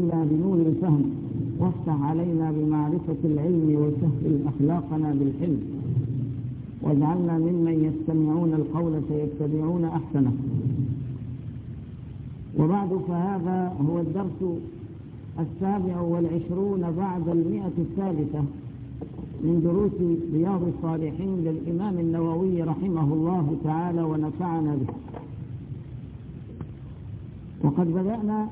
علينا بنور الفهم، وافتح علينا بمعرفة العلم، وسهل أخلاقنا بالحلم، واجعلنا ممن يستمعون القول فيتبعون أحسنه. وبعد، فهذا هو الدرس 27 بعد 100 من دروس رياض الصالحين للإمام النووي رحمه الله تعالى ونفعنا به. وقد بدأنا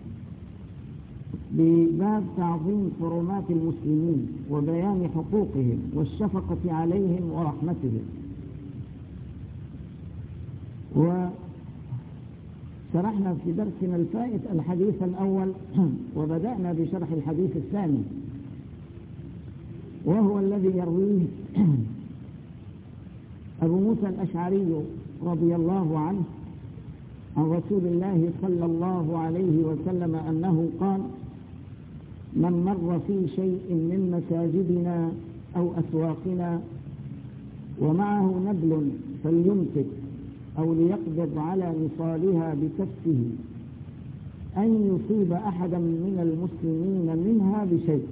بباب تعظيم حرمات المسلمين وبيان حقوقهم والشفقة عليهم ورحمتهم، وشرحنا في درسنا الفائت الحديث الأول، وبدأنا بشرح الحديث الثاني، وهو الذي يرويه أبو موسى الأشعري رضي الله عنه عن رسول الله صلى الله عليه وسلم أنه قال: من مر في شيء من مساجدنا أو أسواقنا ومعه نبل فليمسك أو ليقبض على نصالها بكفه أن يصيب أحدا من المسلمين منها بشيء.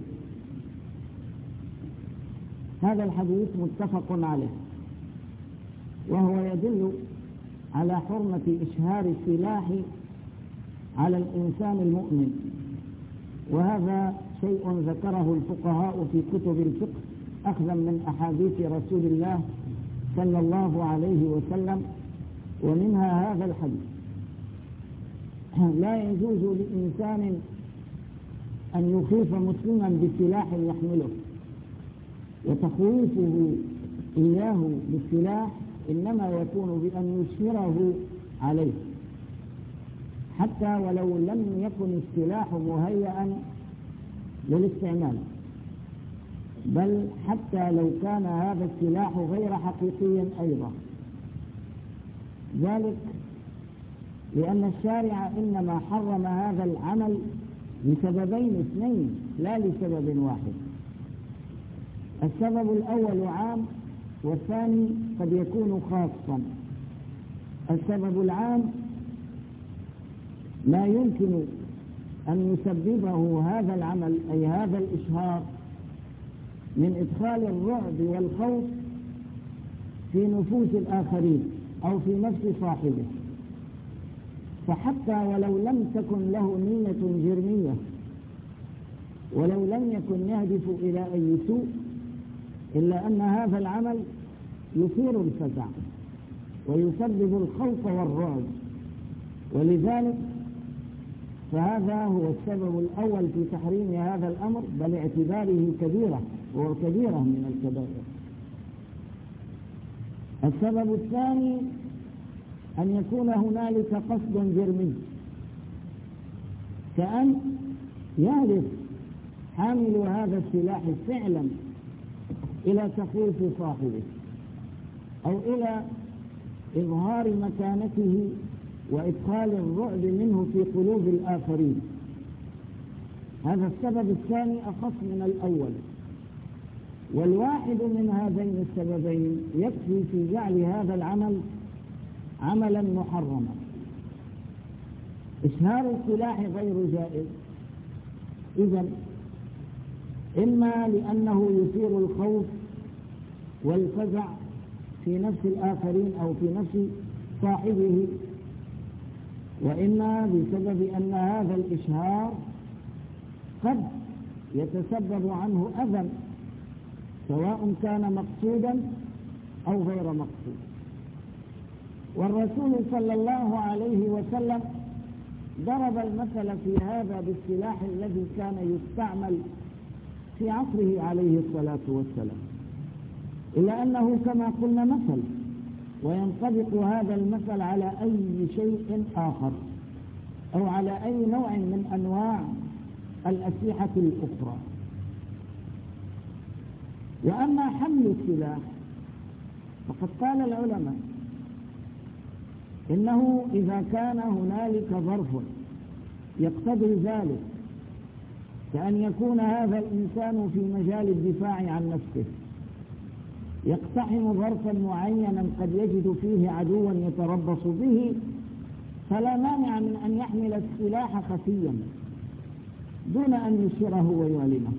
هذا الحديث متفق عليه، وهو يدل على حرمة إشهار السلاح على الإنسان المؤمن، وهذا شيء ذكره الفقهاء في كتب الفقه أخذا من أحاديث رسول الله صلى الله عليه وسلم، ومنها هذا الحديث: لا يجوز لإنسان أن يخيف مسلما بسلاح يحمله، وتخويفه إياه بالسلاح إنما يكون بأن يشهره عليه، حتى ولو لم يكن السلاح مهيئا للاستعمال، بل حتى لو كان هذا السلاح غير حقيقي أيضا. ذلك لأن الشارع إنما حرم هذا العمل لسببين اثنين، لا لسبب واحد. السبب الأول عام، والثاني قد يكون خاصا. السبب العام لا يمكن أن يسببه هذا العمل، أي هذا الإشهار، من إدخال الرعب والخوف في نفوس الآخرين أو في نفس صاحبه، فحتى ولو لم تكن له نية جرمية، ولو لم يكن يهدف إلى أي سوء، إلا أن هذا العمل يثير الفزع ويسبب الخوف والرعب، ولذلك فهذا هو السبب الأول في تحريم هذا الأمر، بل اعتباره كبيرة وكبيرة من الكبائر. السبب الثاني أن يكون هنالك قصد جرمي، كأن يهدف حامل هذا السلاح فعلا إلى تخويف صاحبه، أو إلى إظهار مكانته وإدخال الرعب منه في قلوب الآخرين. هذا السبب الثاني أخص من الأول، والواحد من هذين السببين يكفي في جعل هذا العمل عملا محرما. إشهار السلاح غير جائز، إذن إما لأنه يثير الخوف والفزع في نفس الآخرين أو في نفس صاحبه، وإما بسبب أن هذا الإشهار قد يتسبب عنه أذى، سواء كان مقصودا أو غير مقصود. والرسول صلى الله عليه وسلم ضرب المثل في هذا بالسلاح الذي كان يستعمل في عصره عليه الصلاة والسلام، إلا أنه كما قلنا مثل، وينطبق هذا المثل على أي شيء آخر أو على أي نوع من أنواع الأسلحة الأخرى. وأما حمل السلاح فقد قال العلماء إنه إذا كان هنالك ظرف يقتضي ذلك، كأن يكون هذا الإنسان في مجال الدفاع عن نفسه، يقتحم ظرفا معينا قد يجد فيه عدوا يتربص به، فلا مانع من أن يحمل السلاح خفيا دون أن يشيره ويعلمه.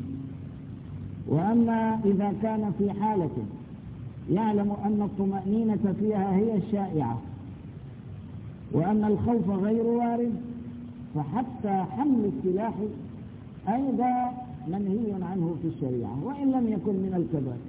وأما إذا كان في حالة يعلم أن الطمأنينة فيها هي الشائعة وأن الخوف غير وارد، فحتى حمل السلاح أيضا منهي عنه في الشريعة وإن لم يكن من الكبائر.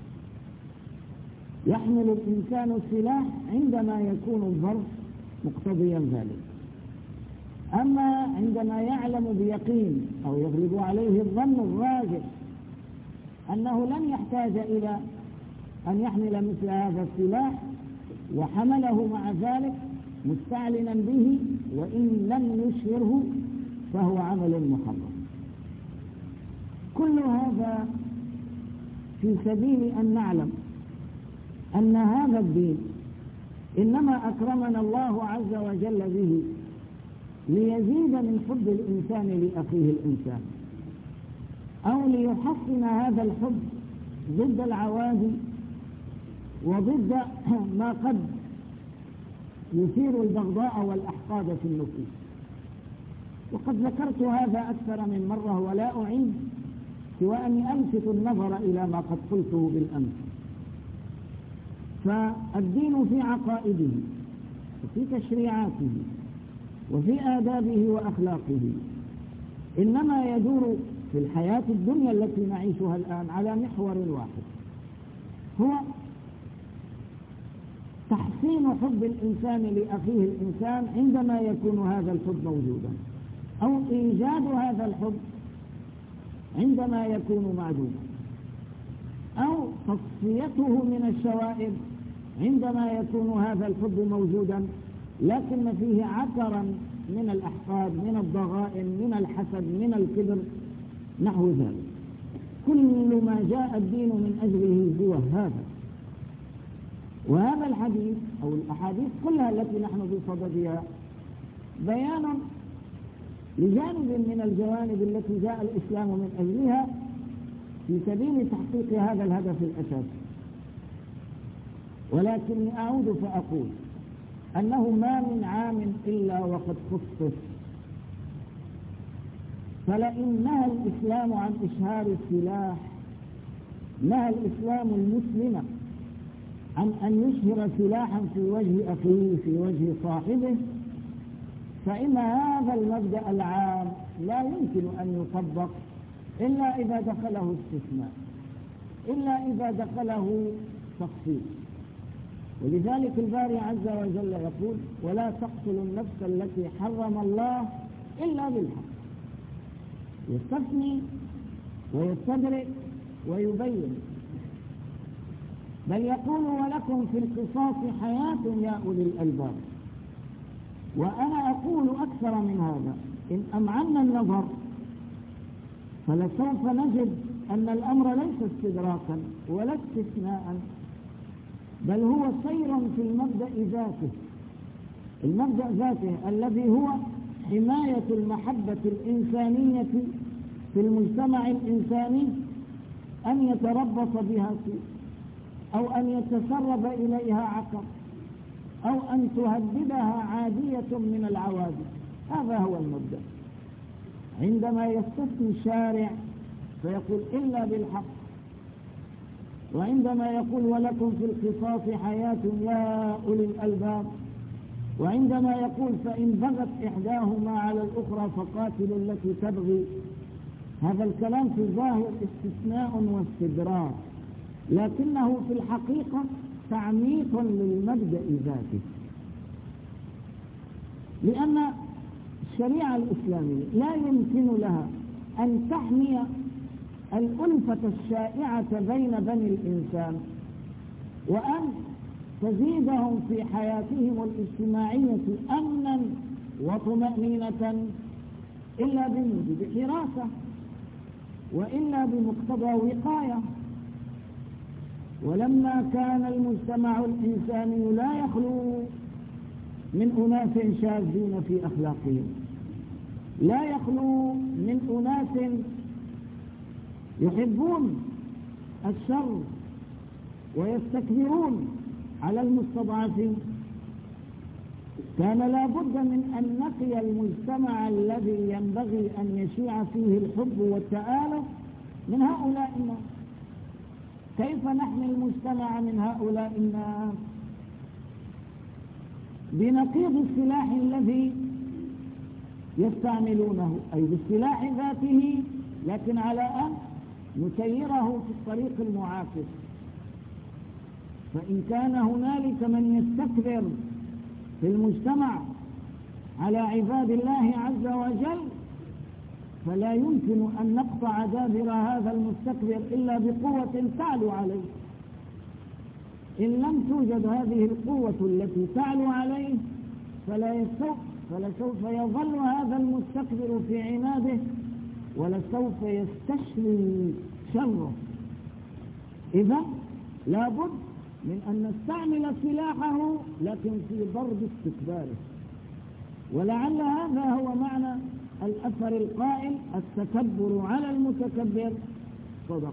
يحمل الإنسان السلاح عندما يكون الظرف مقتضيا ذلك. أما عندما يعلم بيقين أو يغلب عليه الظن الراجح أنه لن يحتاج إلى أن يحمل مثل هذا السلاح وحمله مع ذلك مستعلنا به وإن لم يشهره فهو عمل محرم. كل هذا في سبيل أن نعلم أن هذا الدين إنما أكرمنا الله عز وجل به ليزيد من حب الإنسان لأخيه الإنسان، أو ليحصن هذا الحب ضد العوادي وضد ما قد يثير البغضاء والأحقاد في النفوس. وقد ذكرت هذا أكثر من مرة ولا أعيد سوى أني ألفت النظر إلى ما قد قلته بالأمس. فالدين في عقائده وفي تشريعاته وفي آدابه وأخلاقه إنما يدور في الحياة الدنيا التي نعيشها الآن على محور واحد، هو تحسين حب الإنسان لأخيه الإنسان عندما يكون هذا الحب موجودا، أو إيجاد هذا الحب عندما يكون معدوما، أو تصفيته من الشوائب عندما يكون هذا الحب موجودا لكن فيه عكرا من الأحقاد، من الضغائن، من الحسد، من الكبر، نحو ذلك. كل ما جاء الدين من أجله هو هذا. وهذا الحديث أو الأحاديث كلها التي نحن بصددها بيان لجانب من الجوانب التي جاء الإسلام من أجلها في سبيل تحقيق هذا الهدف الأساسي. ولكني أعود فأقول أنه ما من عام إلا وقد خصص. فلئن نهى الإسلام عن إشهار السلاح، نهى الإسلام المسلم عن أن يشهر سلاحا في وجه أخيه في وجه صاحبه، فإن هذا المبدأ العام لا يمكن أن يطبق إلا إذا دخله استثناء، إلا إذا دخله تخصيص. ولذلك الباري عز وجل يقول: ولا تقتلوا النفس التي حرم الله إلا بالحق. يستثني ويستدرك ويبين، بل يقول: ولكم في القصاص حياة يا أولي الألباب. وأنا أقول أكثر من هذا: إن أمعنا النظر فلسوف نجد أن الأمر ليس استدراكا ولا استثناء، بل هو سير في المبدأ ذاته، المبدأ ذاته الذي هو حماية المحبة الإنسانية في المجتمع الإنساني، أن يتربص بها سوء، أو أن يتسرب إليها عقر، أو أن تهددها عادية من العوادي. هذا هو المبدأ. عندما يستثني الشارع فيقول: إلا بالحق، وعندما يقول: ولكم في القصاص حياة يا أولي الألباب، وعندما يقول: فإن بغت إحداهما على الأخرى فقاتلوا التي تبغي، هذا الكلام في الظاهر استثناء واستدراك، لكنه في الحقيقة تعميق للمبدأ ذاته. لأن الشريعة الإسلامية لا يمكن لها أن تحمي الألفة الشائعة بين بني الإنسان وأن تزيدهم في حياتهم الاجتماعية أمنا وطمأنينة إلا بموجب حراسة، وإلا بمقتضى وقاية. ولما كان المجتمع الإنساني لا يخلو من أناس شاذين في أخلاقهم، لا يخلو من أناس يحبون الشر ويستكبرون على المستضعفين، كان لا بد من أن نقي المجتمع الذي ينبغي أن يشيع فيه الحب والتآلف من هؤلاء الناس. كيف نحمي المجتمع من هؤلاء الناس؟ بنقيض السلاح الذي يستعملونه، أي بالسلاح ذاته، لكن على أن نسيره في الطريق المعاكس. فإن كان هنالك من يستكبر في المجتمع على عباد الله عز وجل، فلا يمكن أن نقطع دابر هذا المستكبر إلا بقوة تعلو عليه. إن لم توجد هذه القوة التي تعلو عليه فلسوف يظل هذا المستكبر في عناده، ولسوف يستشري شره. إذا لابد من أن نستعمل سلاحه لكن في ضرب استكباره. ولعل هذا هو معنى الأثر القائل: التكبر على المتكبر صدقة.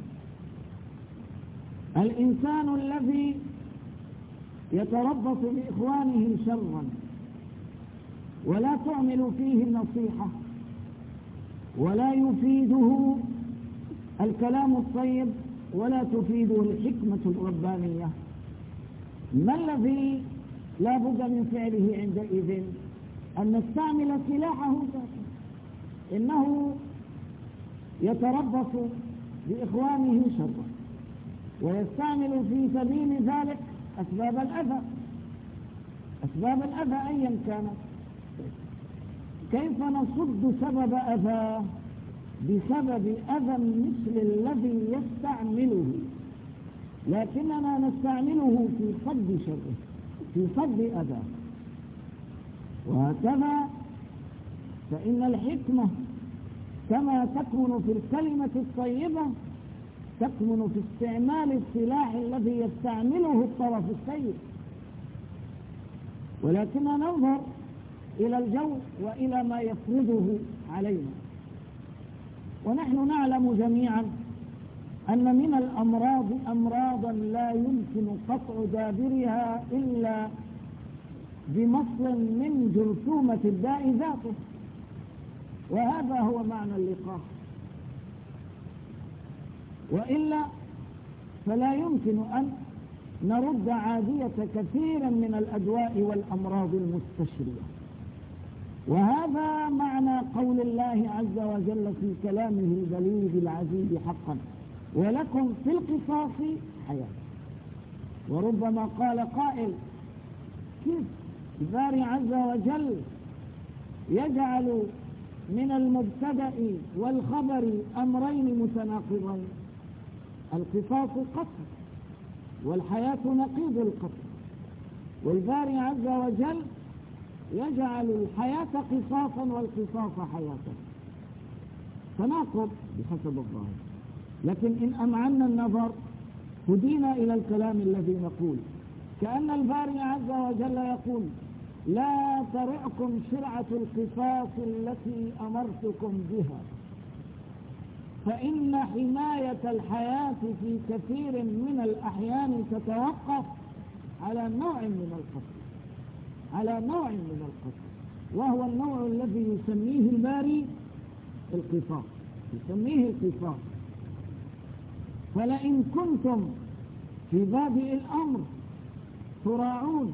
الإنسان الذي يتربص بإخوانه شرا ولا تعمل فيه النصيحة ولا يفيده الكلام الطيب ولا تفيده الحكمة الربانية، ما الذي لا بد من فعله عندئذ؟ أن نستعمل سلاحه ذاته. إنه يتربص بإخوانه شرا ويستعمل في سبيل ذلك أسباب الأذى أيا كانت. كيف نصد سبب أذاه؟ بسبب أذى مثل الذي يستعمله، لكننا نستعمله في صد شره، في صد أذاه. وهكذا فإن الحكمة كما تكمن في الكلمة الطيبة تكمن في استعمال السلاح الذي يستعمله الطرف السيء. ولكننا ننظر إلى الجو وإلى ما يفرضه علينا. ونحن نعلم جميعا أن من الأمراض أمراضا لا يمكن قطع دابرها إلا بمصل من جرثومة الداء ذاته، وهذا هو معنى اللقاح. وإلا فلا يمكن أن نرد عادية كثيرا من الأدواء والأمراض المستشرية. وهذا معنى قول الله عز وجل في كلامه البليغ العزيز حقا: ولكم في القصاص حياة. وربما قال قائل: كيف الباري عز وجل يجعل من المبتدأ والخبر أمرين متناقضين؟ القصاص قتل والحياة نقيض القتل، والباري عز وجل يجعل الحياة قصاصا والقصاص حياة. تناقض بحسب الظاهر، لكن إن أمعنا النظر هدينا إلى الكلام الذي نقول، كأن الباري عز وجل يقول: لا ترعكم شرعة القصاص التي أمرتكم بها، فإن حماية الحياة في كثير من الأحيان تتوقف على نوع من القتل، وهو النوع الذي يسميه الباري القصاص، يسميه القصاص. فلئن كنتم في بادئ الأمر تراعون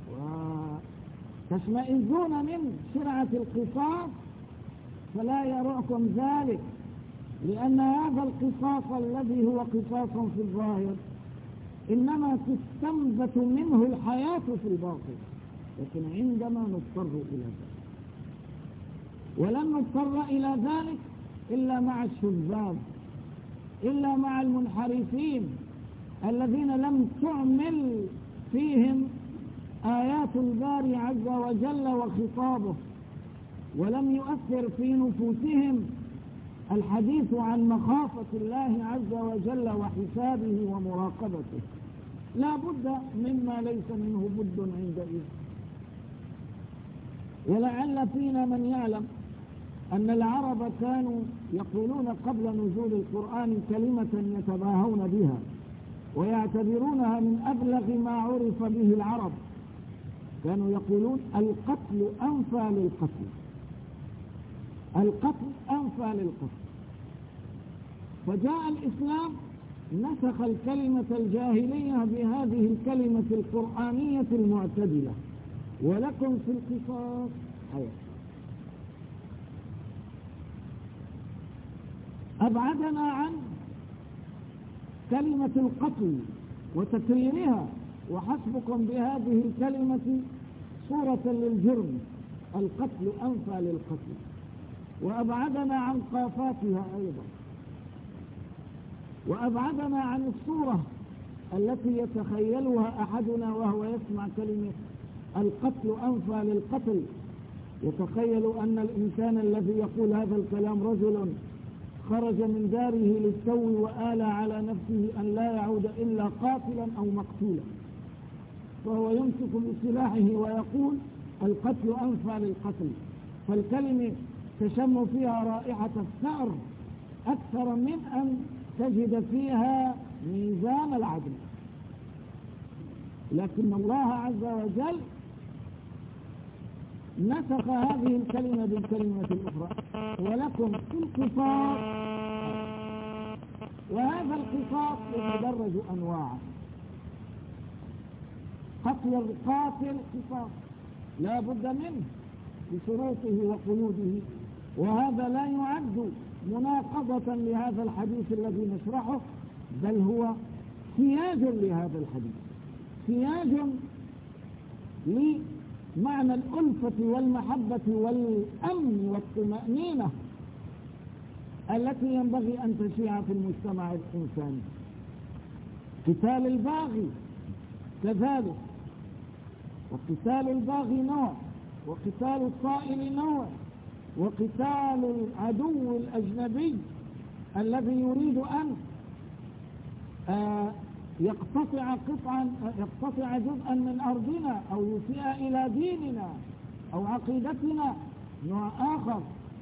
وتشمئزون من شرعة القصاص فلا يرعكم ذلك، لأن هذا القصاص الذي هو قصاص في الظاهر إنما تستنبت منه الحياة في الباطن. لكن عندما نضطر إلى ذلك، ولن نضطر إلى ذلك إلا مع الشذاذ، إلا مع المنحرفين الذين لم تعمل فيهم آيات الباري عز وجل وخطابه، ولم يؤثر في نفوسهم الحديث عن مخافة الله عز وجل وحسابه ومراقبته. لا بد مما ليس منه بد عندئذ. ولعل فينا من يعلم أن العرب كانوا يقولون قبل نزول القرآن كلمة يتباهون بها ويعتبرونها من أبلغ ما عرف به العرب، كانوا يقولون القتل أنفى للقتل، القتل أنفى للقتل. فجاء الإسلام نسخ الكلمة الجاهلية بهذه الكلمة القرآنية المعتدلة: ولكم في القصاص حياة. أبعدنا عن كلمة القتل وتكريرها، وحسبكم بهذه الكلمة صورة للجرم: القتل أنفى للقتل. وأبعدنا عن قافاتها أيضا، وأبعدنا عن الصورة التي يتخيلها أحدنا وهو يسمع كلمة القتل أنفى للقتل، يتخيل أن الإنسان الذي يقول هذا الكلام رجل خرج من داره للتو وآل على نفسه أن لا يعود إلا قاتلا أو مقتولا، فهو يمسك بسلاحه ويقول القتل أنفى للقتل. فالكلمة تشم فيها رائحة الثأر أكثر من أن تجد فيها ميزان العدل. لكن الله عز وجل نسخ هذه الكلمة بالكلمة الأخرى: ولكم في القصاص. وهذا القصاص يتدرج أنواعا. قتل القاتل قصاص لا بد منه بشروطه وقيوده، وهذا لا يعد مناقضة لهذا الحديث الذي نشرحه، بل هو سياج لهذا الحديث، سياج لمعنى الألفة والمحبة والأمن والطمأنينة التي ينبغي أن تشيع في المجتمع الإنساني. قتال الباغي كذلك، وقتال الباغي نوع، وقتال الطائل نوع، وقتال العدو الأجنبي الذي يريد أن يقتطع جزءا من أرضنا أو يسيء إلى ديننا أو عقيدتنا نوع آخر.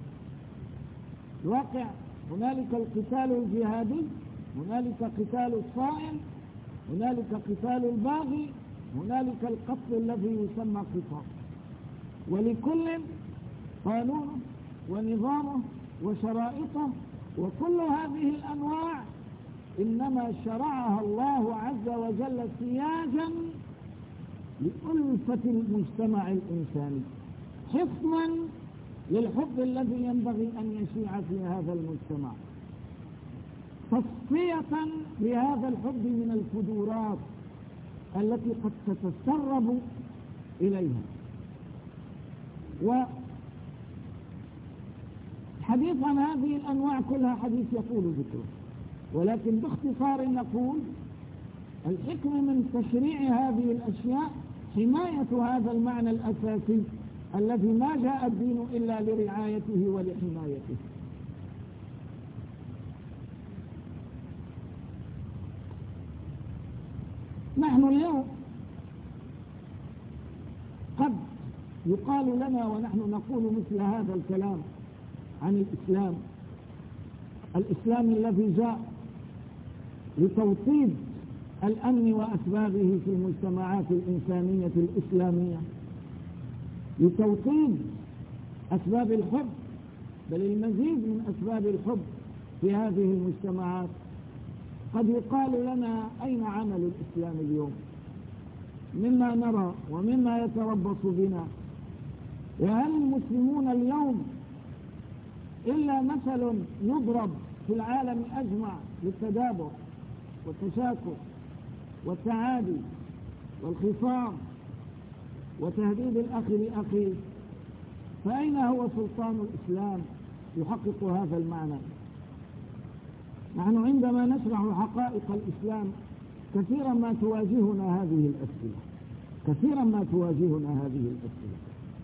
واقع هنالك القتال الجهادي، هنالك قتال الصائل، هنالك قتال الباغي، هنالك القتل الذي يسمى قصاص، ولكل قانونه ونظامه وشرائطه. وكل هذه الأنواع إنما شرعها الله عز وجل سياجا لألفة المجتمع الإنساني، حفظا للحب الذي ينبغي أن يشيع في هذا المجتمع، تصفية لهذا الحب من الفجورات التي قد تتسرب إليها. وحديث عن هذه الأنواع كلها حديث يطول ذكره، ولكن باختصار نقول الحكمة من تشريع هذه الأشياء حماية هذا المعنى الأساسي الذي ما جاء الدين إلا لرعايته ولحمايته. نحن اليوم قد يقال لنا ونحن نقول مثل هذا الكلام عن الإسلام الذي جاء لتوطيد الأمن وأسبابه في المجتمعات الإنسانية الإسلامية، لتوطيد أسباب الحب، بل المزيد من أسباب الحب في هذه المجتمعات. قد يقال لنا أين عمل الإسلام اليوم؟ مما نرى ومما يتربص بنا، وهل المسلمون اليوم إلا مثل يضرب في العالم أجمع للتدابر والتشاكل والتعادي والخصام وتهديد الأخ لأخيه؟ فأين هو سلطان الإسلام يحقق هذا المعنى؟ نحن عندما نشرح حقائق الإسلام كثيرا ما تواجهنا هذه الأسئلة، كثيرا ما تواجهنا هذه الأسئلة،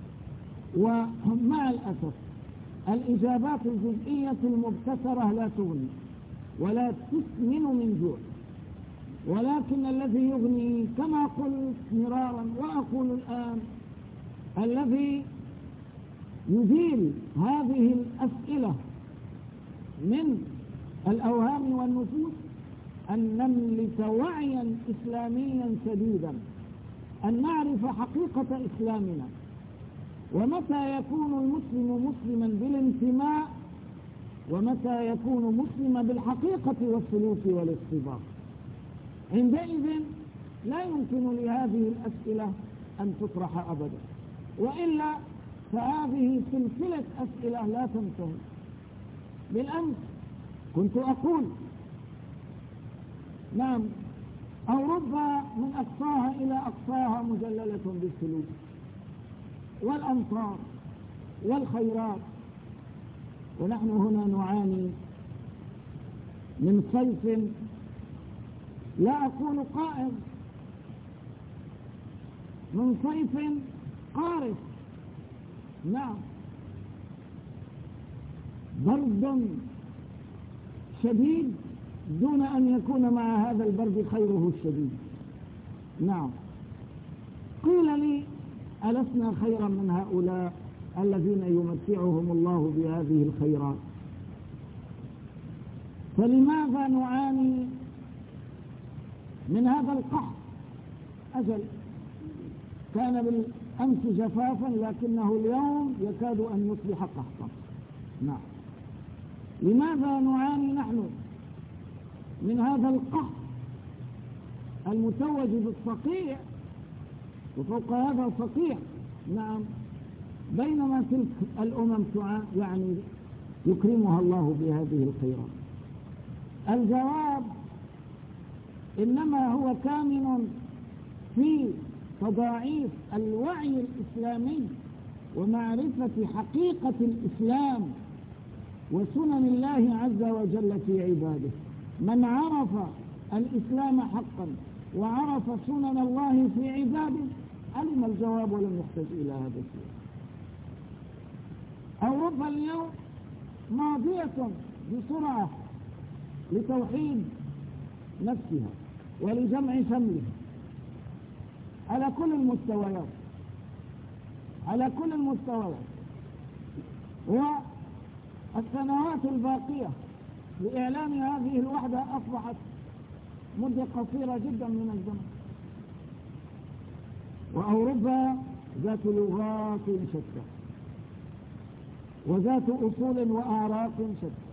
ومع الأسف الإجابات الجزئية المبتكرة لا تغني ولا تسمن من جوع، ولكن الذي يغني كما قلت مرارا وأقول الآن، الذي يزيل هذه الأسئلة من الأوهام والنفوس أن نملك وعيا إسلاميا سديدا أن نعرف حقيقة إسلامنا. ومتى يكون المسلم مسلما بالانتماء، ومتى يكون مسلما بالحقيقة والسلوك والاصطباغ. عندئذ لا يمكن لهذه الأسئلة أن تطرح أبدا، وإلا فهذه سلسلة أسئلة لا تنتهي. بالأمس كنت أقول نعم أوروبا من أقصاها إلى أقصاها مجللة بالسلوك والأمطار والخيرات، ونحن هنا نعاني من صيف لا أقول قائم، من صيف قارس. نعم، برد شديد دون أن يكون مع هذا البرد خيره الشديد. نعم، قيل لي ألسنا خيرا من هؤلاء الذين يمتعهم الله بهذه الخيرات؟ فلماذا نعاني من هذا القحط؟ أجل كان بالأمس جفافا، لكنه اليوم يكاد أن يصبح قحطا. نعم، لماذا نعاني نحن من هذا القحط المتوج بالصقيع، وفوق هذا صقيع؟ نعم، بينما تلك الأمم يعني يكرمها الله بهذه الخيرات. الجواب إنما هو كامن في تضاعيف الوعي الإسلامي ومعرفة حقيقة الإسلام وسنن الله عز وجل في عباده. من عرف الإسلام حقا وعرف سنن الله في عباده علم الجواب ولم يحتاج إلى هذا الشيء. أوروبا اليوم ماضية بسرعة لتوحيد نفسها ولجمع شملها على كل المستويات، على كل المستويات. والسنوات الباقية لإعلان هذه الوحدة أصبحت مدة قصيرة جدا من الزمن. وأوروبا ذات لغات شتى وذات أصول وأعراق شتى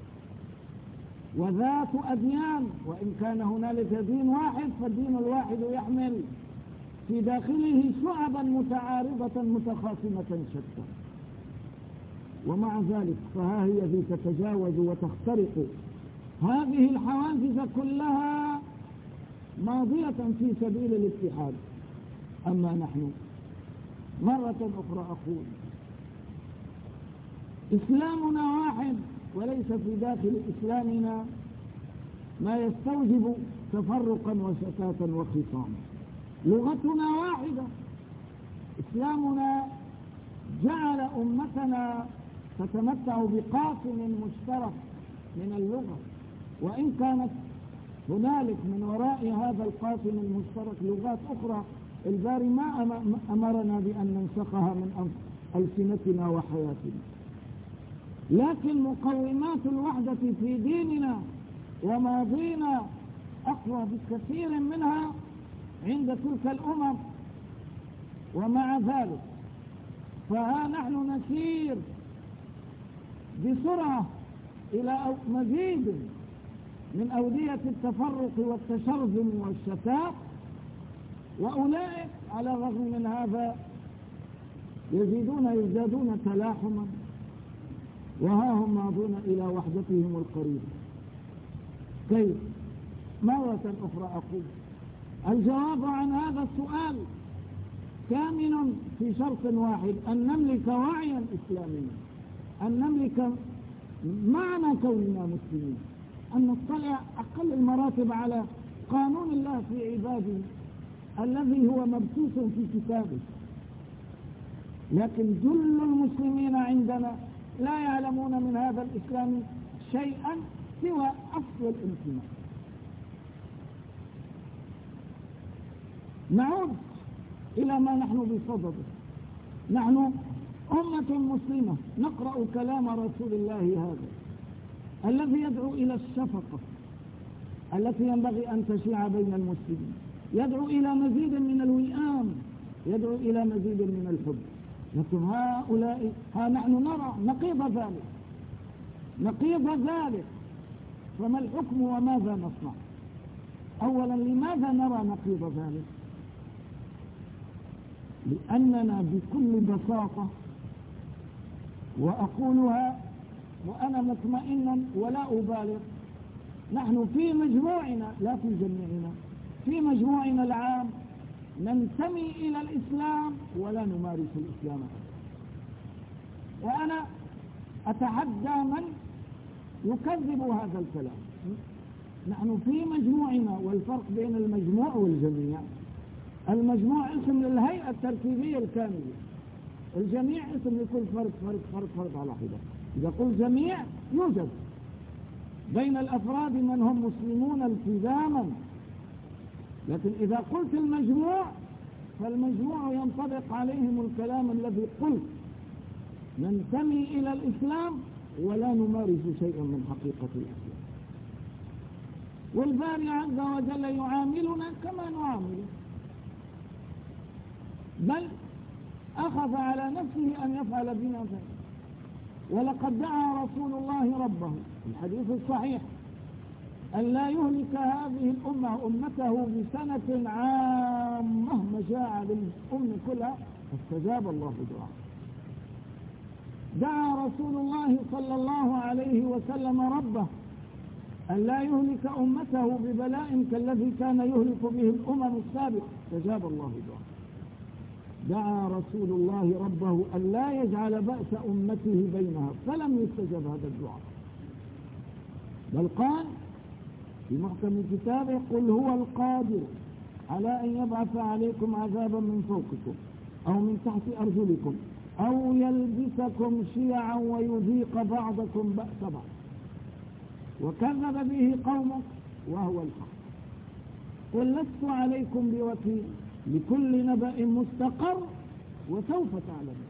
وذات أديان، وإن كان هنالك دين واحد فالدين الواحد يحمل في داخله شعبا متعارضة متخاصمة شتى. ومع ذلك فها هي ذي تتجاوز وتخترق هذه الحواجز كلها ماضية في سبيل الاتحاد. أما نحن مرة أخرى أقول إسلامنا واحد، وليس في داخل إسلامنا ما يستوجب تفرقا وشتاتا وخصاما. لغتنا واحدة، إسلامنا جعل أمتنا تتمتع بقاسم مشترك من اللغة، وإن كانت هنالك من وراء هذا القاسم المشترك لغات أخرى الباري ما أمرنا بأن ننسخها من ألسنتنا وحياتنا. لكن مقومات الوحدة في ديننا وماضينا أقوى بكثير منها عند تلك الأمم. ومع ذلك فها نحن نسير بسرعة إلى مزيد من أودية التفرق والتشرذم والشتات، وأولئك على الرغم من هذا يزدادون تلاحما، وها هم ماضون إلى وحدتهم القريبة. كيف؟ مرة أخرى أقول الجواب عن هذا السؤال كامن في شرط واحد: أن نملك وعيا إسلاميا، أن نملك معنى كوننا مسلمين، أن نطلع أقل المراتب على قانون الله في عباده الذي هو مبثوث في كتابه. لكن جل المسلمين عندنا لا يعلمون من هذا الإسلام شيئا سوى أصل الانتماء. نعود إلى ما نحن بصدده. نحن أمة مسلمة نقرأ كلام رسول الله هذا الذي يدعو إلى الشفقة التي ينبغي أن تشيع بين المسلمين، يدعو إلى مزيد من الوئام، يدعو إلى مزيد من الحب. لكن هؤلاء نحن نرى نقيض ذلك. فما الحكم وماذا نصنع؟ أولا، لماذا نرى نقيض ذلك؟ لأننا بكل بساطة، وأقولها وأنا مطمئنا ولا أبالغ، نحن في مجموعنا، لا في جميعنا، في مجموعنا العام ننتمي إلى الإسلام ولا نمارس الإسلام. وأنا أتحدى من يكذب هذا الكلام. نحن في مجموعنا، والفرق بين المجموع والجميع: المجموع اسم للهيئة التركيبية الكاملة، الجميع اسم لكل فرد على حدة. إذا قلت جميع، يوجد بين الأفراد من هم مسلمون التزاما، لكن إذا قلت المجموع فالمجموع ينطبق عليهم الكلام الذي قلت: ننتمي إلى الإسلام ولا نمارس شيئا من حقيقة الإسلام. والباري عز وجل يعاملنا كما نعامله، بل أخذ على نفسه أن يفعل بنا ذلك. ولقد دعا رسول الله ربه في الحديث الصحيح أن لا يهلك هذه الأمة أمته بسنة عامة مجاعة للأم كلها، فاستجاب الله دعاءه. دعا رسول الله صلى الله عليه وسلم ربه أن لا يهلك أمته ببلاء كالذي كان يهلك به الأمم السابقة، فاستجاب الله دعاءه. دعا رسول الله ربه أن لا يجعل بأس أمته بينها، فلم يستجب هذا الدعاء، بل قال في محكم كتابه: قل هو القادر على أن يبعث عليكم عذابا من فوقكم أو من تحت أرجلكم أو يلبسكم شيعا ويذيق بعضكم بأس بعض. وكذب به قومك وهو الحق. قل لست عليكم بوكيل، لكل نبأ مستقر وسوف تعلمون.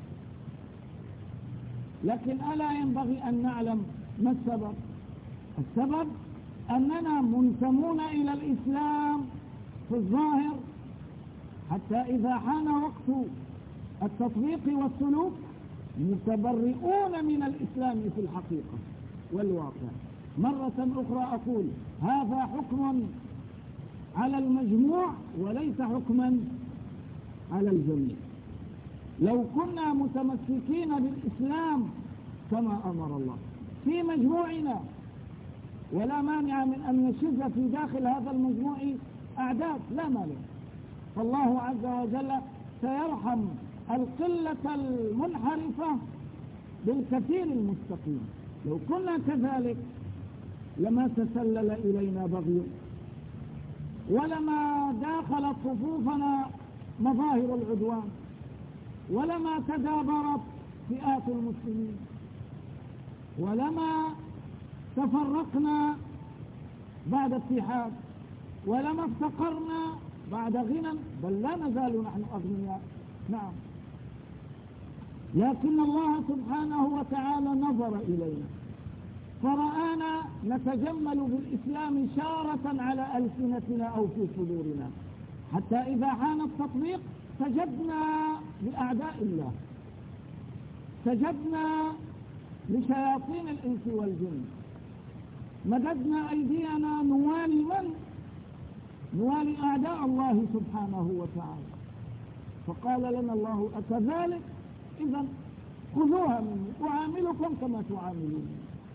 لكن ألا ينبغي أن نعلم ما السبب؟ السبب أننا منتمون إلى الإسلام في الظاهر، حتى إذا حان وقت التطبيق والسلوك متبرئون من الإسلام في الحقيقة والواقع. مرة أخرى أقول: هذا حكم على المجموع وليس حكما على الجميع. لو كنا متمسكين بالإسلام كما أمر الله في مجموعنا، ولا مانع من أن يشذ في داخل هذا المجموع أعداد، لا مانع، فالله عز وجل سيرحم القلة المنحرفة بالكثير المستقيم. لو كنا كذلك لما تسلل إلينا بغي، ولما داخلت صفوفنا مظاهر العدوان، ولما تدابرت فئات المسلمين، ولما تفرقنا بعد اتحاد، ولما افتقرنا بعد غنى، بل لا نزال نحن أغنياء. نعم، لكن الله سبحانه وتعالى نظر إلينا فرآنا نتجمل بالإسلام شارة على ألسنتنا أو في صدورنا، حتى إذا حان التطبيق سجدنا لأعداء الله، سجدنا لشياطين الإنس والجن، مددنا أيدينا نوالي من؟ نوالي أعداء الله سبحانه وتعالى. فقال لنا الله: أكذلك؟ إذن خذوها مني، أعاملكم كما تعاملون.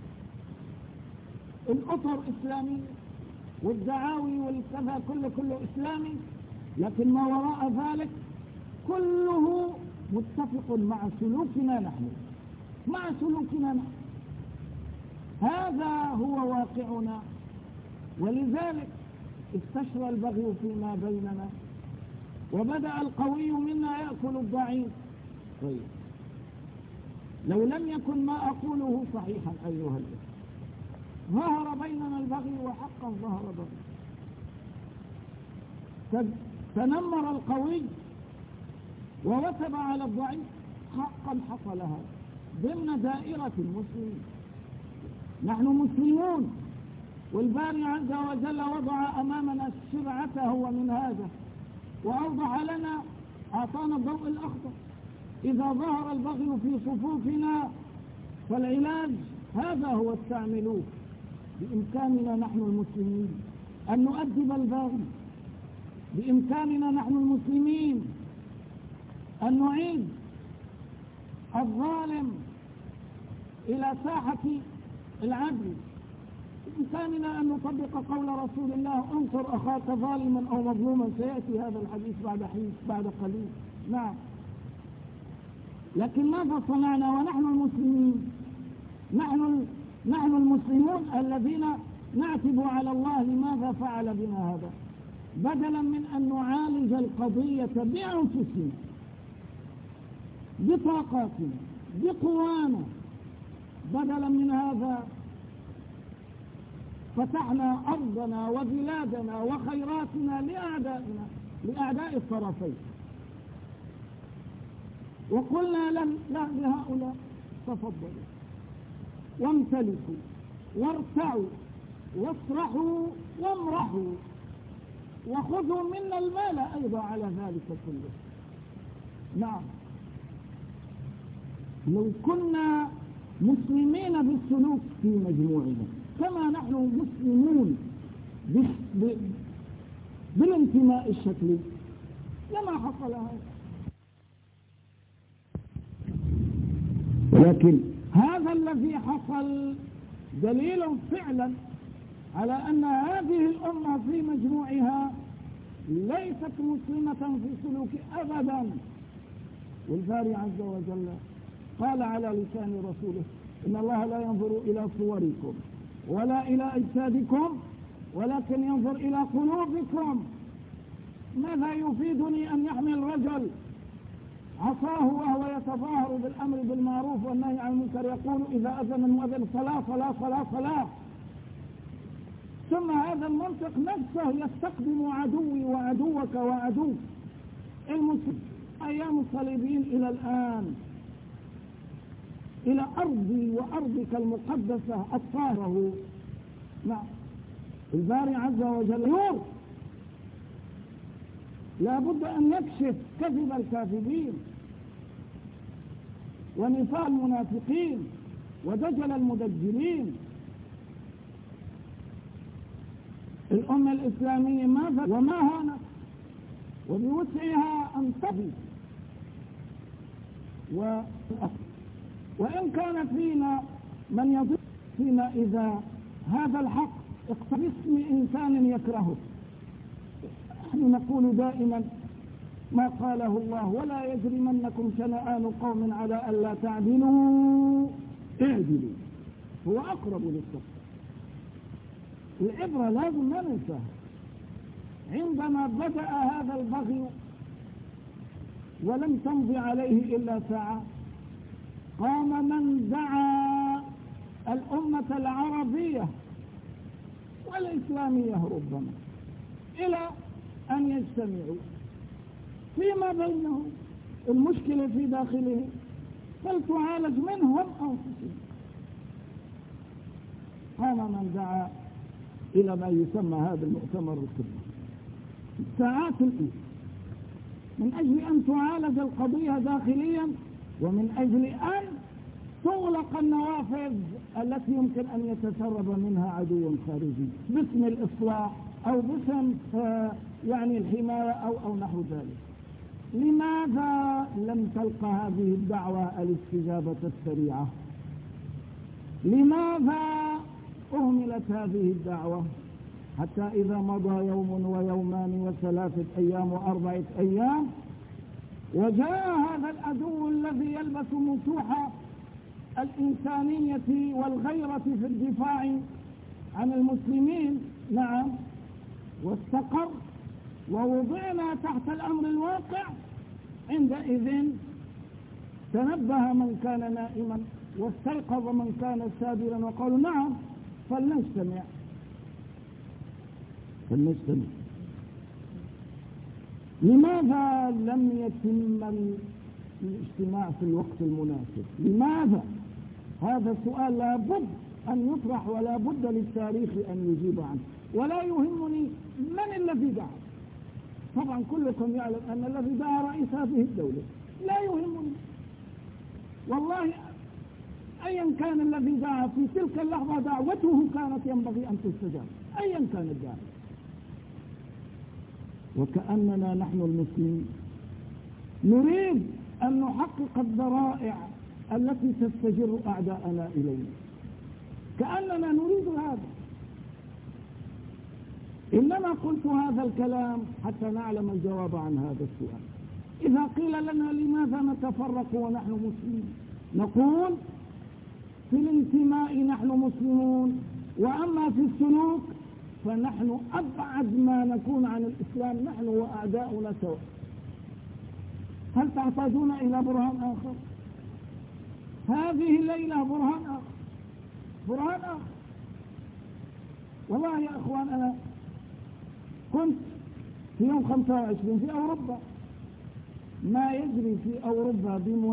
الأطر إسلامي والدعاوي والكذا كله إسلامي، لكن ما وراء ذلك كله متفق مع سلوكنا نحن، مع سلوكنا نحن. هذا هو واقعنا، ولذلك استشرى البغي فيما بيننا، وبدأ القوي منا يأكل الضعيف. طيب، لو لم يكن ما أقوله صحيحا أيها الأخوة، ظهر بيننا البغي، وحقا ظهر بغي، تنمر القوي ووثب على الضعيف، حقا حصل هذا ضمن دائرة المسلمين. نحن مسلمون، والباري عز وجل وضع أمامنا شرعته ومن هذا، وأوضح لنا، أعطانا الضوء الأخضر. إذا ظهر البغي في صفوفنا فالعلاج هذا هو استعملوه. بإمكاننا نحن المسلمين أن نؤدب الباغي، بإمكاننا نحن المسلمين أن نعيد الظالم إلى ساحة العدل، بإمكاننا أن نطبق قول رسول الله: انصر أخاك ظالما أو مظلوما. سيأتي هذا الحديث بعد قليل. نعم، لكن ماذا صنعنا ونحن المسلمين؟ نحن المسلمون الذين نعتب على الله لماذا فعل بنا هذا، بدلا من أن نعالج القضية بأنفسنا بطاقاتنا بقوانا. بدلا من هذا فتحنا أرضنا وبلادنا وخيراتنا لأعدائنا، لأعداء الطرفين، وقلنا لا لهؤلاء: تفضلوا وامتلكوا وارتعوا واسرحوا وامرحوا وخذوا منا المال أيضا على ذلك كله. نعم، لو كنا مسلمين بالسلوك في مجموعنا كما نحن مسلمون بالانتماء الشكلي لما حصل هذا. ولكن هذا الذي حصل دليل فعلا على أن هذه الأمة في مجموعها ليست مسلمة في سلوك أبدا. والباري عز وجل قال على لسان رسوله: إن الله لا ينظر إلى صوركم ولا إلى أجسادكم ولكن ينظر إلى قلوبكم. ماذا يفيدني أن يحمل رجل عصاه وهو يتظاهر بالأمر بالمعروف والنهي عن المنكر يقول إذا أذن المؤذن: صلاة صلاة صلاة صلاة، ثم هذا المنطق نفسه يستخدم عدوي وعدوك وعدو المسلمين أيام الصليبيين إلى الآن، إلى أرضي وأرضك المقدسة الطاهرة. نعم، الباري عز وجل لا بد أن يكشف كذب الكاذبين ونفاق المنافقين ودجل المدجلين. الأمة الإسلامية ماذا وما هانت، وبوسعها أن تبي وإن كان فينا من يضل فينا إذا هذا الحق باسم إنسان يكرهه. نحن نقول دائما ما قاله الله: ولا يجرمنكم شنآن قوم على ألا تعدلوا اعدلوا هو أقرب للتقوى. العبرة لازم ما ننساها. عندما بدأ هذا البغي ولم تمضي عليه إلا ساعة قام من دعا الأمة العربية والإسلامية ربما إلى أن يجتمعوا فيما بينهم، المشكلة في داخله فلتعالج منهم أنفسهم. قام من دعا إلى ما يسمى هذا المؤتمر الكبير ساعات الأولى من أجل أن تعالج القضية داخليا، ومن أجل أن تغلق النوافذ التي يمكن أن يتسرب منها عدو خارجي باسم الإصلاح أو باسم يعني الحماية أو نحو ذلك. لماذا لم تلقى هذه الدعوة الاستجابة السريعة؟ لماذا أهملت هذه الدعوة حتى إذا مضى يوم ويومان وثلاثة أيام وأربعة أيام وجاء هذا العدو الذي يلبس مسوح الإنسانية والغيرة في الدفاع عن المسلمين؟ نعم، واستقر ووضعنا تحت الأمر الواقع. عندئذ تنبه من كان نائما واستيقظ من كان سابرا وقالوا: نعم، فلنجتمع. لماذا لم يتم الاجتماع في الوقت المناسب؟ لماذا؟ هذا السؤال لابد أن يطرح ولا بد للتاريخ أن يجيب عنه، ولا يهمني من الذي دعا. طبعا كلكم يعلم أن الذي دعا رئيس هذه الدولة، لا يهمني والله أيا كان الذي دعا في تلك اللحظة دعوته كانت ينبغي أن تستجاب أيا كان الداعي. وكأننا نحن المسلمين نريد أن نحقق الذرائع التي تستجر أعداءنا إلينا، كأننا نريد هذا. إنما قلت هذا الكلام حتى نعلم الجواب عن هذا السؤال. إذا قيل لنا لماذا نتفرق ونحن مسلمين، نقول في الانتماء نحن مسلمون، وأما في السلوك فنحن أبعد ما نكون عن الإسلام نحن وأعداؤنا سواء. هل تحتاجون إلى برهان آخر؟ هذه الليلة برهان آخر، برهان آخر. والله يا أخوان أنا كنت في يوم 25 في أوروبا. ما يجري في أوروبا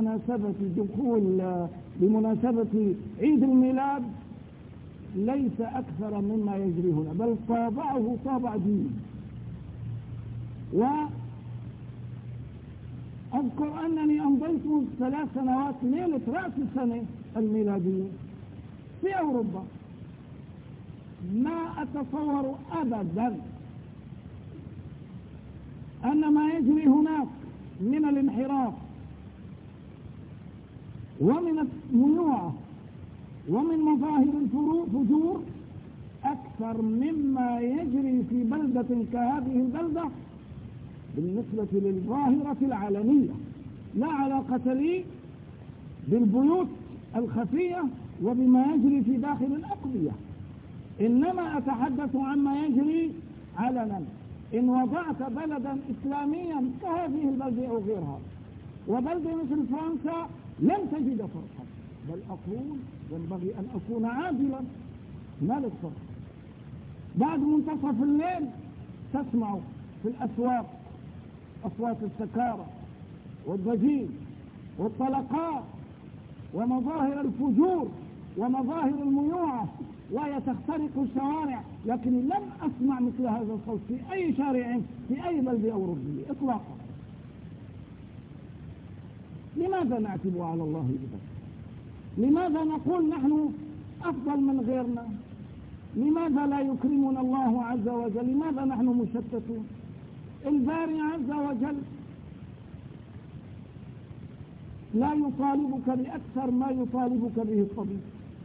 بمناسبة عيد الميلاد ليس أكثر مما يجري هنا، بل طابعه طابع ديني. وأذكر أنني أمضيت 3 سنوات ليلة رأس السنة الميلادية في أوروبا. ما أتصور أبدا أن ما يجري هناك من الانحراف ومن المنوعة ومن مظاهر الفجور أكثر مما يجري في بلدة كهذه البلدة بالنسبة للظاهرة العلنية. لا علاقة لي بالبيوت الخفية وبما يجري في داخل الأقضية، إنما أتحدث عما يجري علنا. إن وضعت بلدا إسلاميا كهذه البلدة أو غيرها وبلدة مثل فرنسا لن تجد فرقا، بل أقول ينبغي أن أكون عادلا. ماذا الفرق؟ بعد منتصف الليل تسمع في الأسواق أصوات السكارى والضجيج والطلقات ومظاهر الفجور ومظاهر الميوعة، وهي تخترق الشوارع، لكن لم أسمع مثل هذا الصوت في أي شارع في أي بلدة أوروبية إطلاقا. لماذا نعتب على الله بذلك؟ لماذا نقول نحن أفضل من غيرنا؟ لماذا لا يكرمنا الله عز وجل؟ لماذا نحن مشتتون؟ الباري عز وجل لا يطالبك بأكثر ما يطالبك به الطبيب.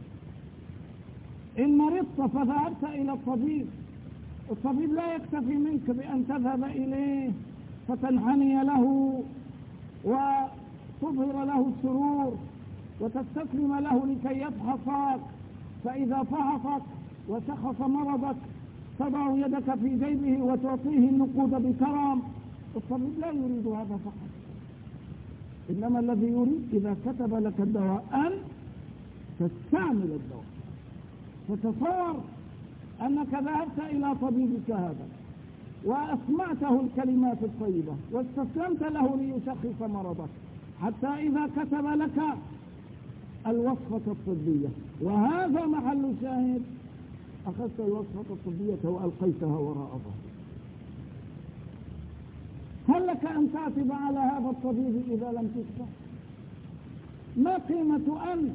إن مرضت فذهبت إلى الطبيب لا يكتفي منك بأن تذهب إليه فتنحني له وتظهر له السرور وتستسلم له لكي يفحصك، فإذا فحصك وشخص مرضك تضع يدك في جيبه وتعطيه النقود بكرم. الطبيب لا يريد هذا فقط، إنما الذي يريد إذا كتب لك الدواء أن تستعمل الدواء. فتصور أنك ذهبت إلى طبيبك هذا وأسمعته الكلمات الطيبة واستسلمت له ليشخص مرضك، حتى إذا كتب لك الوصفة الطبية، وهذا محل الشاهد، أخذت الوصفة الطبية وألقيتها وراء ظهرك. هل لك أن تعتب على هذا الطبيب إذا لم تشفى؟ ما قيمة أن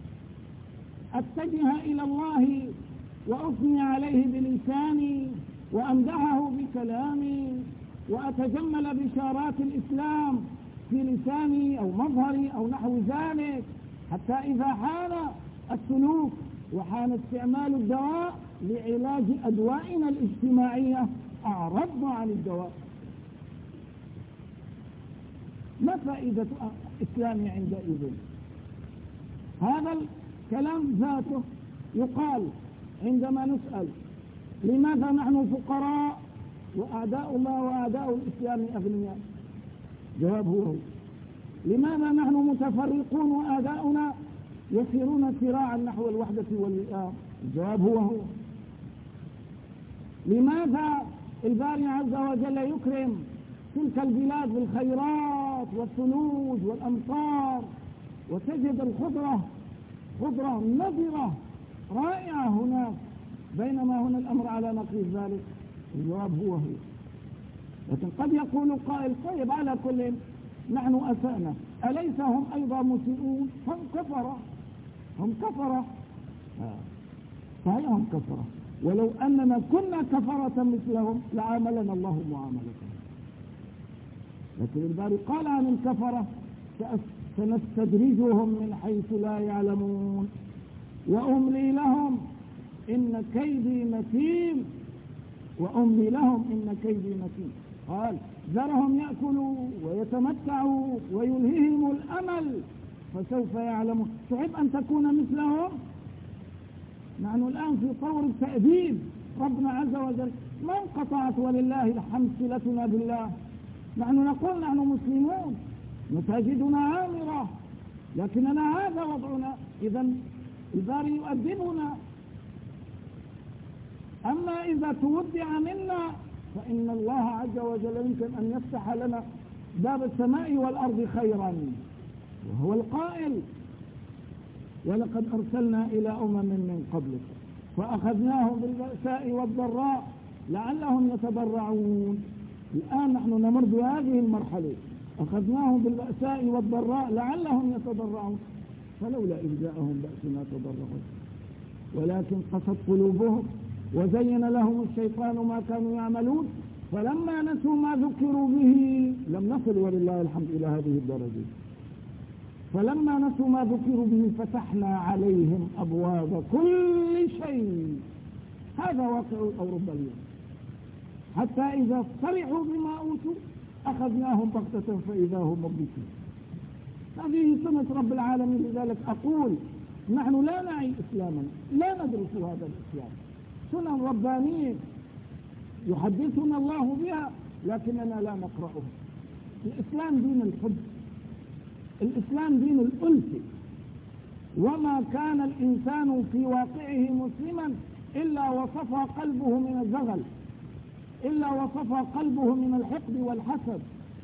أتجه إلى الله وأثني عليه بلساني وأمدحه بكلامي وأتجمل بشارات الإسلام في لساني أو مظهري أو نحو ذلك، حتى إذا حان السلوك وحان استعمال الدواء لعلاج أدوائنا الاجتماعية أعرضنا عن الدواء؟ ما فائدة إسلامي عندئذ؟ هذا الكلام ذاته يقال عندما نسأل لماذا نحن فقراء وأعداء الله وأعداء الإسلام أغنياء؟ جواب هو لماذا نحن متفرقون وأعداؤنا يسيرون سراعا نحو الوحدة والوئام؟ الجواب هو لماذا الباري عز وجل يكرم تلك البلاد بالخيرات والثلوج والأمطار وتجد الخضرة خضرة نضرة رائعة هناك، بينما هنا الأمر على نقيض ذلك. الجواب هو لكن قد يقول قائل طيب على كل نحن أسأنا، أليس هم أيضا مسيئون؟ هم كفرة صحيح هم كفرة، ولو أننا كنا كفرة مثلهم لعاملنا الله معاملتهم. لكن الباري قال عن الكفرة سنستدرجهم من حيث لا يعلمون وأملي لهم إن كيدي متين. وأملي لهم إن كيدي متين. قال ذرهم يأكلوا ويتمتعوا ويلههم الأمل فسوف يعلمون. تحب أن تكون مثلهم؟ نحن الآن في طور التأديب. ربنا عز وجل ما انقطعت ولله الحمد صلتنا بالله. نحن نقول نحن مسلمون، مساجدنا عامرة، لكننا هذا وضعنا. إذا الباري يؤدبنا. أما إذا تودع منا فإن الله عز وجل يمكن أن يفتح لنا باب السماء والأرض خيرا، وهو القائل ولقد أرسلنا إلى من قبلك فأخذناهم بالبأساء والضراء لعلهم يتضرعون. الآن نحن نمر بهذه المرحلة، أخذناهم بالبأساء والضراء لعلهم يتضرعون. فلولا إذ جاءهم بأسنا تضرعوا ولكن قست قلوبهم وزين لهم الشيطان ما كانوا يعملون فلما نسوا ما ذكروا به. لم نصل ولله الحمد إلى هذه الدرجة. فلما نسوا ما ذكروا به فتحنا عليهم أبواب كل شيء. هذا واقع أوروبا اليوم. حتى إذا فرحوا بما أوتوا أخذناهم بغتة فإذا هم مبلسون. هذه سنة رب العالمين. لذلك أقول نحن لا نعي إسلامنا، لا ندرس هذا الإسلام، سنن ربانية يحدثنا الله بها لكننا لا نقرأها. الإسلام دين الحب، الإسلام دين الألف. وما كان الإنسان في واقعه مسلما إلا وصفى قلبه من الزغل، إلا وصفى قلبه من الحقد والحسد.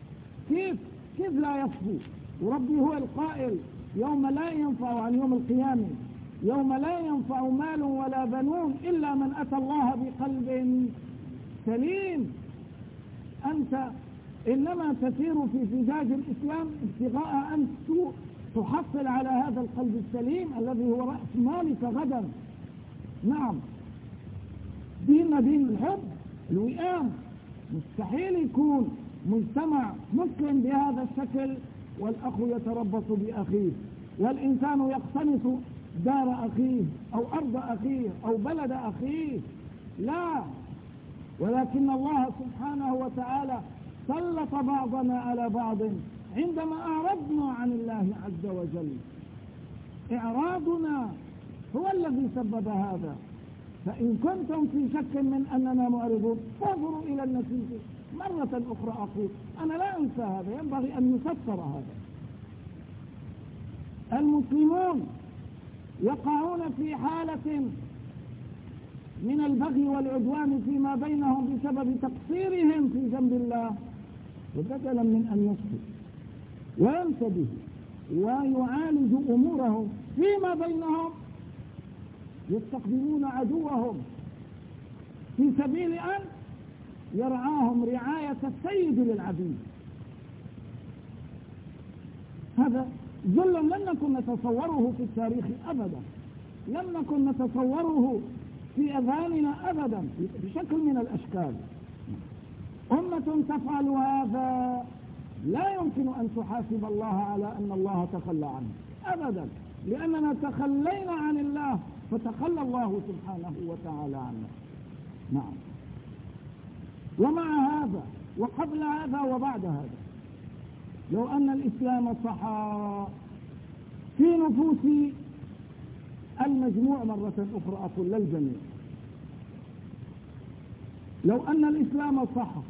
كيف لا يصفو؟ وربي هو القائل يوم لا ينفع، عن يوم القيامة، يوم لا ينفع مال ولا بنون إلا من أتى الله بقلب سليم. أنت إنما تسير في فجاج الإسلام ابتغاء أن تحصل على هذا القلب السليم الذي هو رأس مالك غدا. نعم، دين الحب، الوئام. مستحيل يكون مجتمع مسلم بهذا الشكل والأخ يتربص بأخيه، والإنسان يقتنص دار أخيه أو أرض أخيه أو بلد أخيه. لا، ولكن الله سبحانه وتعالى سلط بعضنا على بعض عندما أعرضنا عن الله عز وجل. إعراضنا هو الذي سبب هذا. فإن كنتم في شك من أننا معرضون فانظروا إلى النتيجة. مرة أخرى أقول أنا لا أنسى هذا، ينبغي أن يفسر هذا. المسلمون يقعون في حالة من البغي والعدوان فيما بينهم بسبب تقصيرهم في جنب الله، وبدلا من أن يسكت وينتبه ويعالج أمورهم فيما بينهم يستخدمون عدوهم في سبيل أن يرعاهم رعاية السيد للعبيد. هذا ظلم لم نكن نتصوره في التاريخ أبدا، لم نكن نتصوره في أذهاننا أبدا بشكل من الأشكال. أمة تفعل هذا لا يمكن أن تحاسب الله على أن الله تخلى عنه أبدا، لأننا تخلينا عن الله فتخلى الله سبحانه وتعالى عنا. نعم. ومع هذا وقبل هذا وبعد هذا، لو أن الإسلام صحى في نفوس المجموع مرة أخرى، أقول للجميع، لو أن الإسلام صحى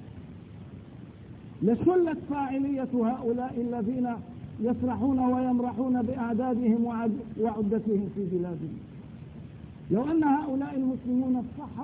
لشلت فاعلية هؤلاء الذين يسرحون ويمرحون بأعدادهم وعدتهم في بلادهم. لو أن هؤلاء المسلمين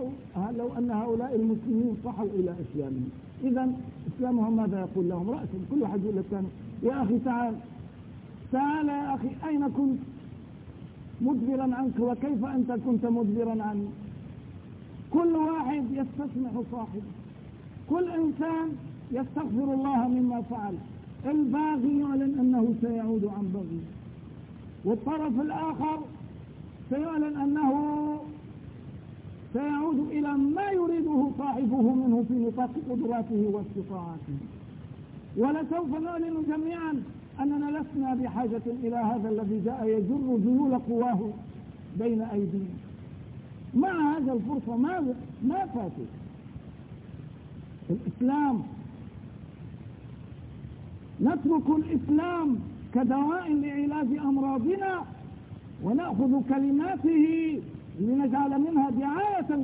صحوا إلى إسلامهم، إذن إسلامهم ماذا يقول لهم؟ رأسا كل واحد يقول للثاني يا أخي تعال يا أخي، أين كنت؟ مدبرا عنك، وكيف أنت كنت مدبرا عني. كل واحد يستسمح صاحبه، كل إنسان يستغفر الله مما فعل. الباغي يعلن أنه سيعود عن بغي، والطرف الآخر سيعلن أنه سيعود إلى ما يريده صاحبه منه في نطاق قدراته واستطاعته. ولسوف نعلن جميعا أننا لسنا بحاجة إلى هذا الذي جاء يجر ذيول قواه بين أيدينا. مع هذا الفرصة ما فاتت الإسلام. نترك الإسلام كدواء لعلاج أمراضنا ونأخذ كلماته لنجعل منها دعاية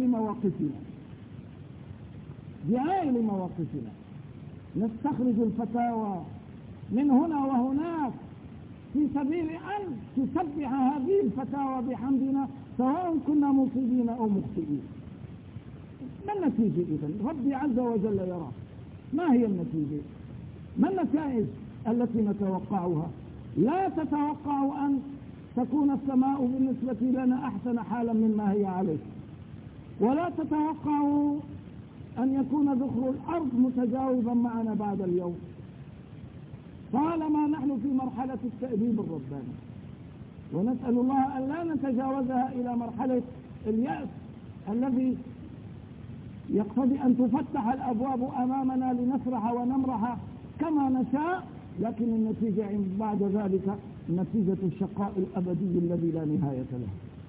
لمواقفنا. نستخرج الفتاوى من هنا وهناك في سبيل أن تسبح هذه الفتاوى بحمدنا، سواء كنا مصيبين أو مخطئين. ما النتيجة إذن؟ ربي عز وجل يرى. ما هي النتيجة؟ ما النتائج التي نتوقعها؟ لا تتوقع أن تكون السماء بالنسبة لنا أحسن حالا مما هي عليه، ولا تتوقع أن يكون ذخر الأرض متجاوبا معنا بعد اليوم. طالما نحن في مرحلة التأديب الرباني، ونسأل الله أن لا نتجاوزها إلى مرحلة اليأس الذي يقتضي أن تفتح الأبواب أمامنا لنسرح ونمرح كما نشاء، لكن النتيجة بعد ذلك نتيجة الشقاء الأبدي الذي لا نهاية له.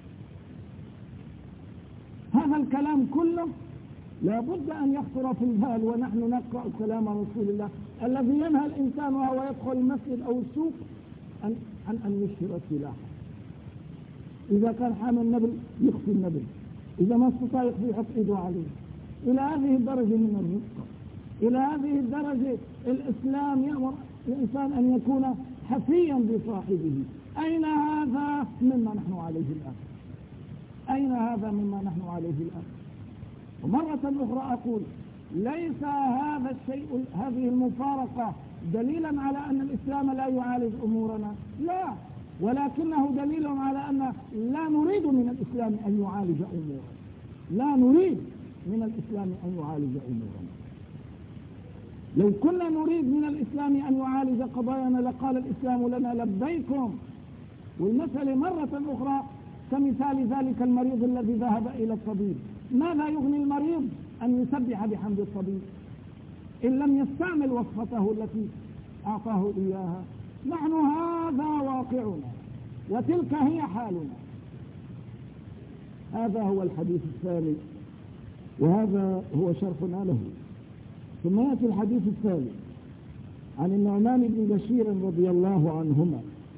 هذا الكلام كله لا بد أن يخطر في البال ونحن نقرأ كلام رسول الله الذي ينهى الإنسان وهو يدخل المسجد أو السوق عن أن يشهر سلاحه. إذا كان حامل النبل يخفي النبل، إذا ما استطاع يخفي يحط إيده عليه. إلى هذه الدرجة من الرفق، إلى هذه الدرجة الإسلام يأمر الإنسان أن يكون حفيا بصاحبه. أين هذا مما نحن عليه الآن؟ أين هذا مما نحن عليه الآن؟ ومرة أخرى أقول ليس هذا الشيء، هذه المفارقة دليلا على أن الإسلام لا يعالج أمورنا، لا، ولكنه دليل على أن لا نريد من الإسلام أن يعالج أمورنا، لا نريد من الإسلام أن يعالج أمورنا. لو كنا نريد من الإسلام أن يعالج قضايانا لقال الإسلام لنا لبيكم. والمسألة مرة أخرى كمثال ذلك المريض الذي ذهب إلى الطبيب، ماذا يغني المريض أن يسبح بحمد الطبيب إن لم يستعمل وصفته التي أعطاه إياها؟ نحن هذا واقعنا وتلك هي حالنا. هذا هو الحديث الثاني وهذا هو شرحنا له. ثم يأتي الحديث الثالث عن النعمان بن بشير رضي الله عنهما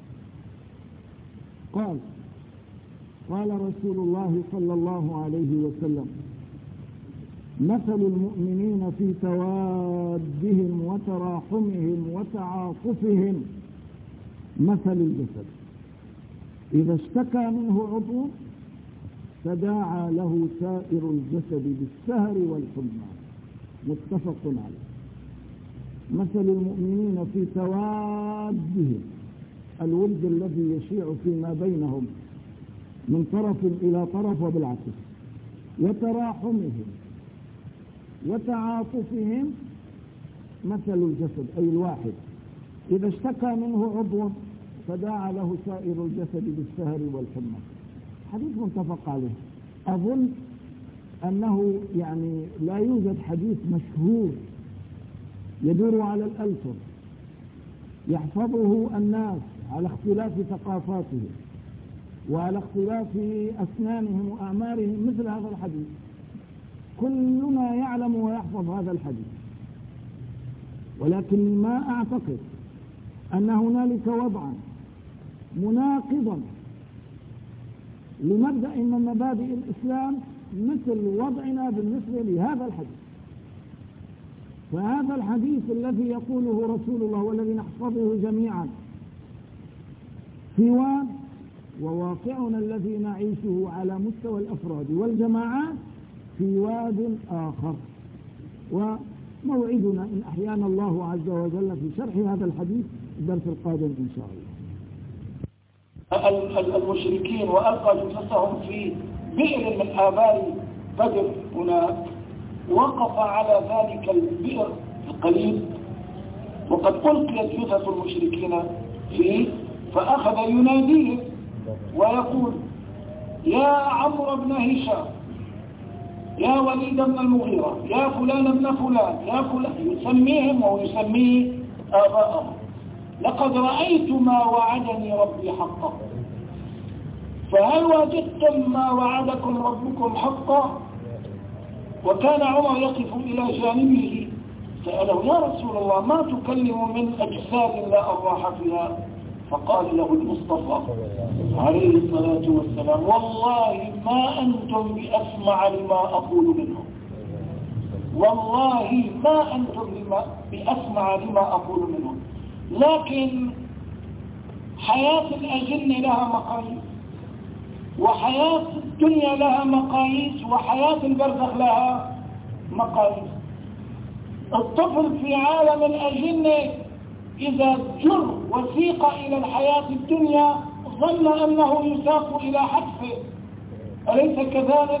قال: قال رسول الله صلى الله عليه وسلم: مثل المؤمنين في توادهم وتراحمهم وتعاطفهم مثل الجسد إذا اشتكى منه عضو تداعى له سائر الجسد بالسهر والحمى. متفق عليه. مثل المؤمنين في توادهم، الود الذي يشيع فيما بينهم من طرف إلى طرف وبالعكس، وتراحمهم وتعاطفهم مثل الجسد أي الواحد إذا اشتكى منه عضو تداعى له سائر الجسد بالسهر والحمى. حديث متفق عليه. أظن أنه يعني لا يوجد حديث مشهور يدور على الألسن يحفظه الناس على اختلاف ثقافاتهم وعلى اختلاف أسنانهم وأعمارهم مثل هذا الحديث. كلنا يعلم ويحفظ هذا الحديث، ولكن ما أعتقد أن هنالك وضعا مناقضا لمبدأ من مبادئ الإسلام مثل وضعنا بالنسبة لهذا الحديث. فهذا الحديث الذي يقوله رسول الله والذي نحفظه جميعا في واد، وواقعنا الذي نعيشه على مستوى الأفراد والجماعات في واد آخر. وموعدنا إن أحيانا الله عز وجل في شرح هذا الحديث الدرس القادم إن شاء الله. المشركين وألقى جثثهم في بئر من آبار بدر هناك، وقف على ذلك البئر القريب وقد ألقيت جثث المشركين فيه، فأخذ يناديهم ويقول: يا عمرو بن هشام، يا وليد بن المغيرة، يا فلان بن فلان، يا فلان، يسميهم ويسميه آباءهم: لقد رأيت ما وعدني ربي حقا، فهل وجدتم ما وعدكم ربكم حقا؟ وكان عمر يقف إلى جانبه سأله: يا رسول الله، ما تكلم من أجساد لا أرواح فيها؟ فقال له المصطفى عليه الصلاة والسلام: والله ما أنتم بأسمع لما أقول منهم، والله ما أنتم بأسمع لما أقول منهم. لكن حياة الأجن لها مقاييس، وحياة الدنيا لها مقاييس، وحياة البرزخ لها مقاييس. الطفل في عالم الأجن إذا جر وسيق إلى الحياة الدنيا ظن أنه يساق إلى حتفه، أليس كذلك؟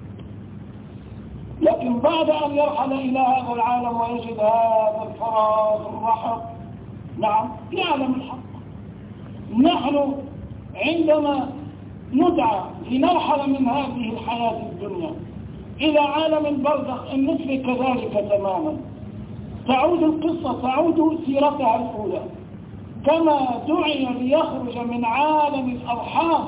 لكن بعد أن يرحل إلى هذا العالم ويجد هذا الفراغ الرحب، نعم، يعلم الحق. نحن عندما ندعى لنرحل من هذه الحياة الدنيا إلى عالم البرزخ النصف كذلك تماما. تعود القصة، تعود سيرتها الأولى، كما دعي ليخرج من عالم الأرحام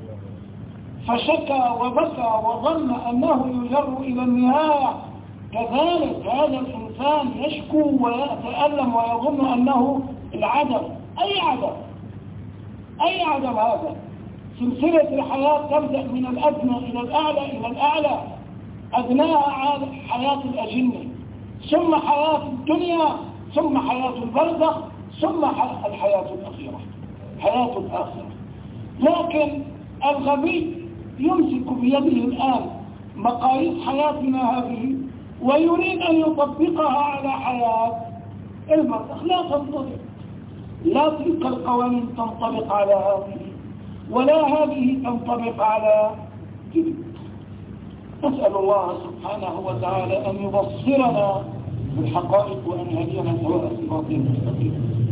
فشكى وبكى وظن أنه يجر إلى النهاية، كذلك هذا الإنسان يشكو ويتألم ويظن أنه العدم. أي عدم؟ أي عدم هذا؟ سلسلة الحياة تبدأ من الأدنى إلى الأعلى إلى الأعلى، أدناها حياة الأجنة، ثم حياة الدنيا، ثم حياة البرزخ، ثم الحياة الأخيرة، حياة الآخرة. لكن الغبي يمسك بيده الآن مقاييس حياتنا هذه ويريد أن يطبقها على حياة البرزخ. لا تنطبق، لا تلك القوانين تنطبق على هذه، ولا هذه تنطبق على تلك. نسأل الله سبحانه وتعالى أن يبصرنا بالحقائق وأن يهدينا سواء الصراط المستقيم.